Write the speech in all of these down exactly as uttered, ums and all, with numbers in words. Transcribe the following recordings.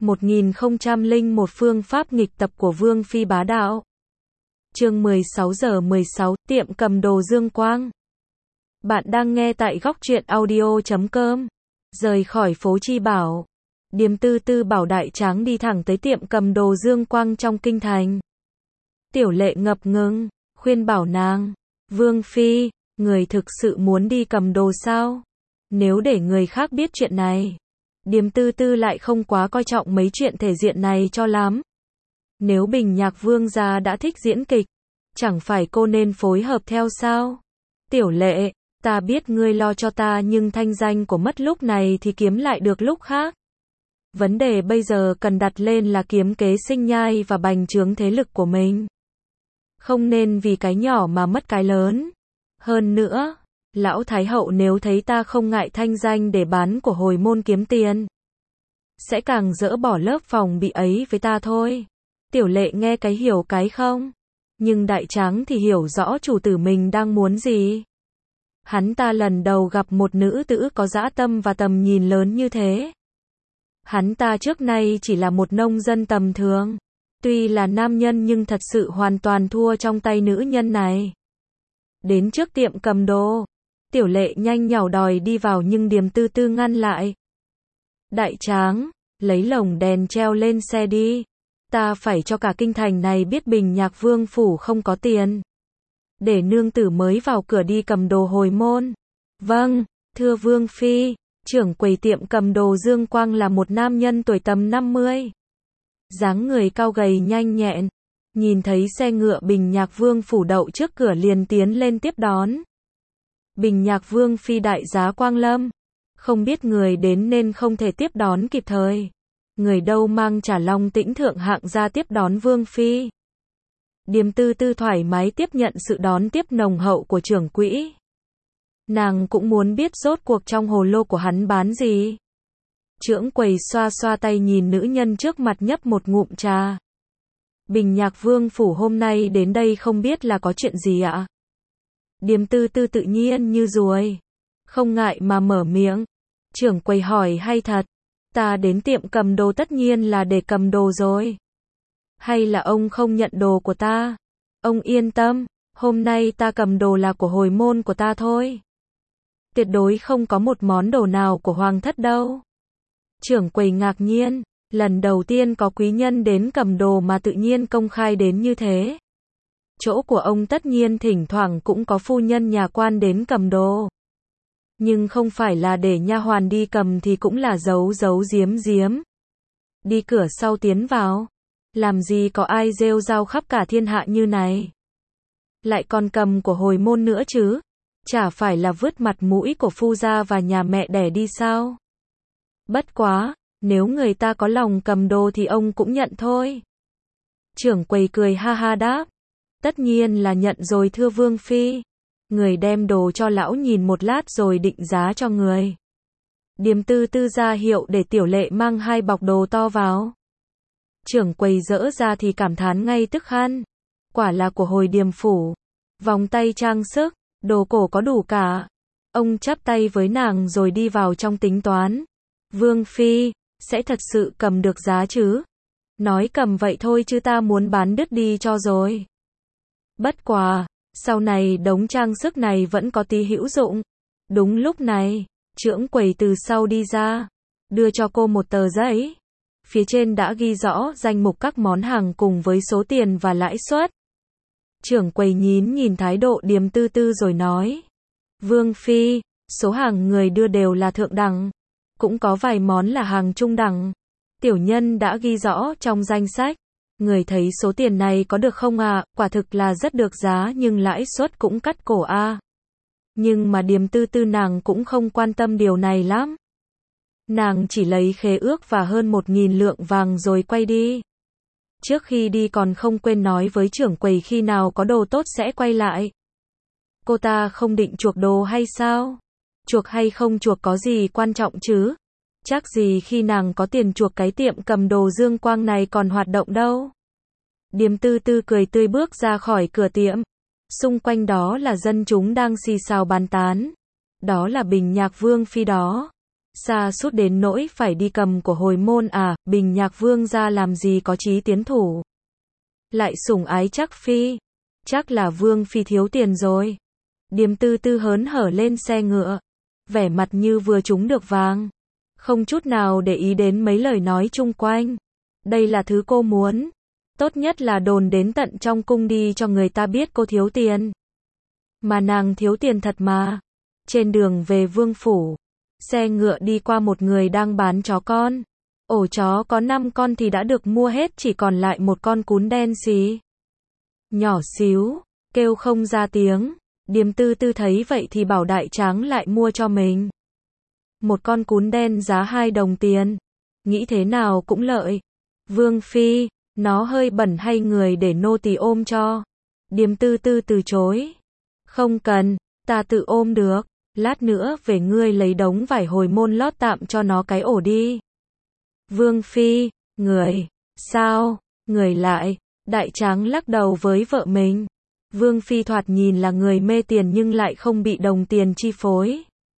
một nghìn không trăm lẻ một Phương pháp nghịch tập của Vương Phi bá đạo. Chương mười sáu giờ mười sáu, tiệm cầm đồ Dương Quang. Bạn đang nghe tại góc truyện audio chấm com. Rời khỏi phố Chi Bảo, Điềm Tư Tư bảo Đại Tráng đi thẳng tới tiệm cầm đồ Dương Quang trong kinh thành. Tiểu Lệ ngập ngừng, khuyên bảo nàng, Vương Phi, người thực sự muốn đi cầm đồ sao? Nếu để người khác biết chuyện này, Điềm Tư Tư lại không quá coi trọng mấy chuyện thể diện này cho lắm. Nếu Bình Nhạc Vương gia đã thích diễn kịch, chẳng phải cô nên phối hợp theo sao? Tiểu Lệ, ta biết ngươi lo cho ta nhưng thanh danh của mất lúc này thì kiếm lại được lúc khác. Vấn đề bây giờ cần đặt lên là kiếm kế sinh nhai và bành trướng thế lực của mình. Không nên vì cái nhỏ mà mất cái lớn. Hơn nữa, Lão Thái Hậu nếu thấy ta không ngại thanh danh để bán của hồi môn kiếm tiền, sẽ càng dỡ bỏ lớp phòng bị ấy với ta thôi. Tiểu Lệ nghe cái hiểu cái không, nhưng Đại Tráng thì hiểu rõ chủ tử mình đang muốn gì. Hắn ta lần đầu gặp một nữ tử có dã tâm và tầm nhìn lớn như thế. Hắn ta trước nay chỉ là một nông dân tầm thường, tuy là nam nhân nhưng thật sự hoàn toàn thua trong tay nữ nhân này. Đến trước tiệm cầm đồ, Tiểu Lệ nhanh nhảu đòi đi vào nhưng Điềm Tư Tư ngăn lại. Đại Tráng, lấy lồng đèn treo lên xe đi. Ta phải cho cả kinh thành này biết Bình Nhạc Vương phủ không có tiền, để nương tử mới vào cửa đi cầm đồ hồi môn. Vâng, thưa Vương Phi. Trưởng quầy tiệm cầm đồ Dương Quang là một nam nhân tuổi tầm năm mươi. Dáng người cao gầy nhanh nhẹn. Nhìn thấy xe ngựa Bình Nhạc Vương phủ đậu trước cửa liền tiến lên tiếp đón. Bình Nhạc Vương Phi đại giá Quang Lâm. Không biết người đến nên không thể tiếp đón kịp thời. Người đâu mang trả long tĩnh thượng hạng ra tiếp đón Vương Phi. Điềm Tư Tư thoải mái tiếp nhận sự đón tiếp nồng hậu của trưởng quỹ. Nàng cũng muốn biết rốt cuộc trong hồ lô của hắn bán gì. Trưởng quầy xoa xoa tay nhìn nữ nhân trước mặt nhấp một ngụm trà. Bình Nhạc Vương phủ hôm nay đến đây không biết là có chuyện gì ạ? Điềm Tư Tư tự nhiên như ruồi, không ngại mà mở miệng. Trưởng quầy hỏi hay thật, ta đến tiệm cầm đồ tất nhiên là để cầm đồ rồi. Hay là ông không nhận đồ của ta? Ông yên tâm, hôm nay ta cầm đồ là của hồi môn của ta thôi. Tuyệt đối không có một món đồ nào của hoàng thất đâu. Trưởng quầy ngạc nhiên, lần đầu tiên có quý nhân đến cầm đồ mà tự nhiên công khai đến như thế. Chỗ của ông tất nhiên thỉnh thoảng cũng có phu nhân nhà quan đến cầm đồ. Nhưng không phải là để nha hoàn đi cầm thì cũng là giấu giấu giếm giếm. Đi cửa sau tiến vào. Làm gì có ai rêu rao khắp cả thiên hạ như này. Lại còn cầm của hồi môn nữa chứ. Chả phải là vứt mặt mũi của phu gia và nhà mẹ đẻ đi sao? Bất quá, nếu người ta có lòng cầm đồ thì ông cũng nhận thôi. Trưởng quầy cười ha ha đáp. Tất nhiên là nhận rồi thưa Vương Phi. Người đem đồ cho lão nhìn một lát rồi định giá cho người. Điềm Tư Tư ra hiệu để Tiểu Lệ mang hai bọc đồ to vào. Trưởng quầy dỡ ra thì cảm thán ngay tức khắc. Quả là của hồi Điềm phủ. Vòng tay trang sức, đồ cổ có đủ cả. Ông chắp tay với nàng rồi đi vào trong tính toán. Vương Phi, sẽ thật sự cầm được giá chứ? Nói cầm vậy thôi chứ ta muốn bán đứt đi cho rồi. Bất quá, sau này đống trang sức này vẫn có tí hữu dụng. Đúng lúc này, trưởng quầy từ sau đi ra, đưa cho cô một tờ giấy. Phía trên đã ghi rõ danh mục các món hàng cùng với số tiền và lãi suất. Trưởng quầy nhín nhìn thái độ Điềm Tư Tư rồi nói. Vương Phi, số hàng người đưa đều là thượng đẳng. Cũng có vài món là hàng trung đẳng. Tiểu nhân đã ghi rõ trong danh sách. Người thấy số tiền này có được không ạ? À? Quả thực là rất được giá nhưng lãi suất cũng cắt cổ a. À. Nhưng mà Điềm Tư Tư nàng cũng không quan tâm điều này lắm. Nàng chỉ lấy khế ước và hơn một nghìn lượng vàng rồi quay đi. Trước khi đi còn không quên nói với trưởng quầy khi nào có đồ tốt sẽ quay lại. Cô ta không định chuộc đồ hay sao? Chuộc hay không chuộc có gì quan trọng chứ? Chắc gì khi nàng có tiền chuộc cái tiệm cầm đồ Dương Quang này còn hoạt động đâu. Điềm Tư Tư cười tươi bước ra khỏi cửa tiệm. Xung quanh đó là dân chúng đang xì xào bàn tán. Đó là Bình Nhạc Vương Phi đó. Xa sút đến nỗi phải đi cầm của hồi môn à, Bình Nhạc Vương gia làm gì có chí tiến thủ. Lại sủng ái Trác Phi. Chắc là Vương Phi thiếu tiền rồi. Điềm Tư Tư hớn hở lên xe ngựa. Vẻ mặt như vừa trúng được vàng. Không chút nào để ý đến mấy lời nói chung quanh. Đây là thứ cô muốn. Tốt nhất là đồn đến tận trong cung đi cho người ta biết cô thiếu tiền. Mà nàng thiếu tiền thật mà. Trên đường về Vương Phủ, xe ngựa đi qua một người đang bán chó con. Ổ chó có năm con thì đã được mua hết, chỉ còn lại một con cún đen xí. Nhỏ xíu, kêu không ra tiếng. Điềm Tư Tư thấy vậy thì bảo Đại Tráng lại mua cho mình. Một con cún đen giá hai đồng tiền. Nghĩ thế nào cũng lợi. Vương Phi, nó hơi bẩn hay người để nô tỳ ôm cho? Điềm Tư Tư từ chối. Không cần, ta tự ôm được. Lát nữa về ngươi lấy đống vải hồi môn lót tạm cho nó cái ổ đi. Vương Phi, người, sao, người lại? Đại Tráng lắc đầu với vợ mình. Vương Phi thoạt nhìn là người mê tiền nhưng lại không bị đồng tiền chi phối.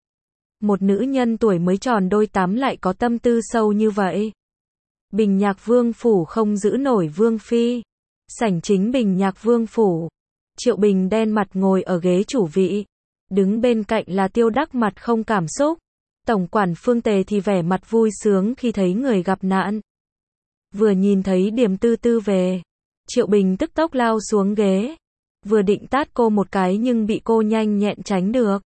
Một nữ nhân tuổi mới tròn đôi tám lại có tâm tư sâu như vậy. Bình Nhạc Vương Phủ không giữ nổi Vương Phi. Sảnh chính Bình Nhạc Vương Phủ. Triệu Bình đen mặt ngồi ở ghế chủ vị. Đứng bên cạnh là Tiêu Đắc mặt không cảm xúc. Tổng quản Phương Tề thì vẻ mặt vui sướng khi thấy người gặp nạn. Vừa nhìn thấy Điềm Tư Tư về, Triệu Bình tức tốc lao xuống ghế. Vừa định tát cô một cái nhưng bị cô nhanh nhẹn tránh được.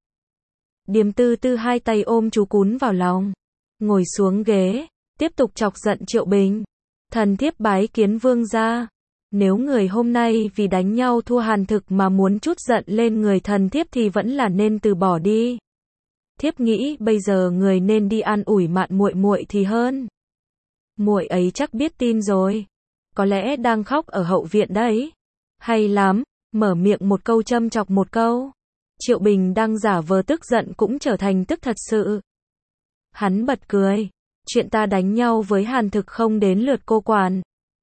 Điềm Tư Tư hai tay ôm chú cún vào lòng, ngồi xuống ghế, tiếp tục chọc giận Triệu Bình. Thần thiếp bái kiến vương gia. Nếu người hôm nay vì đánh nhau thua Hàn Thực mà muốn trút giận lên người thần thiếp thì vẫn là nên từ bỏ đi. Thiếp nghĩ bây giờ người nên đi an ủi Mạn muội muội thì hơn. Muội ấy chắc biết tin rồi, có lẽ đang khóc ở hậu viện đấy. Hay lắm, mở miệng một câu châm chọc một câu. Triệu Bình đang giả vờ tức giận cũng trở thành tức thật sự. Hắn bật cười, chuyện ta đánh nhau với Hàn Thực không đến lượt cô quản.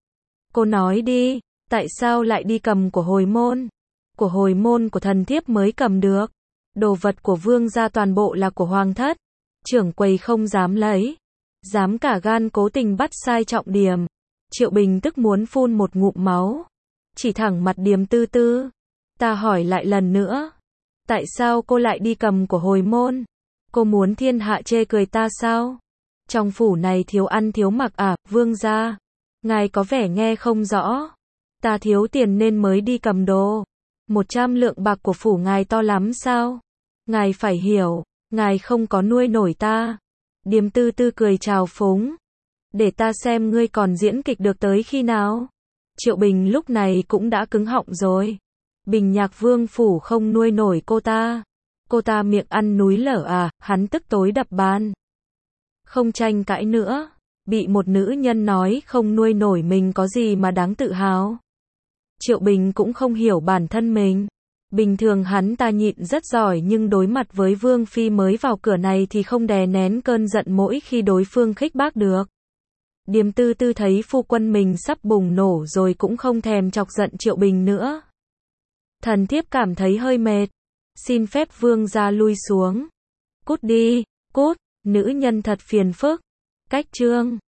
Cô nói đi, tại sao lại đi cầm của hồi môn? Của hồi môn của thần thiếp mới cầm được. Đồ vật của vương gia toàn bộ là của hoàng thất. Trưởng quầy không dám lấy. Dám cả gan cố tình bắt sai trọng điểm. Triệu Bình tức muốn phun một ngụm máu. Chỉ thẳng mặt Điềm Tư Tư. Ta hỏi lại lần nữa. Tại sao cô lại đi cầm của hồi môn? Cô muốn thiên hạ chê cười ta sao? Trong phủ này thiếu ăn thiếu mặc à, vương gia? Ngài có vẻ nghe không rõ. Ta thiếu tiền nên mới đi cầm đồ. Một trăm lượng bạc của phủ ngài to lắm sao? Ngài phải hiểu, ngài không có nuôi nổi ta. Điềm Tư Tư cười trào phúng. Để ta xem ngươi còn diễn kịch được tới khi nào. Triệu Bình lúc này cũng đã cứng họng rồi. Bình Nhạc Vương Phủ không nuôi nổi cô ta. Cô ta miệng ăn núi lở à, hắn tức tối đập bàn. Không tranh cãi nữa. Bị một nữ nhân nói không nuôi nổi mình có gì mà đáng tự hào. Triệu Bình cũng không hiểu bản thân mình. Bình thường hắn ta nhịn rất giỏi nhưng đối mặt với Vương Phi mới vào cửa này thì không đè nén cơn giận mỗi khi đối phương khích bác được. Điềm Tư Tư thấy phu quân mình sắp bùng nổ rồi cũng không thèm chọc giận Triệu Bình nữa. Thần thiếp cảm thấy hơi mệt. Xin phép vương gia lui xuống. Cút đi, cút, nữ nhân thật phiền phức. Cách chương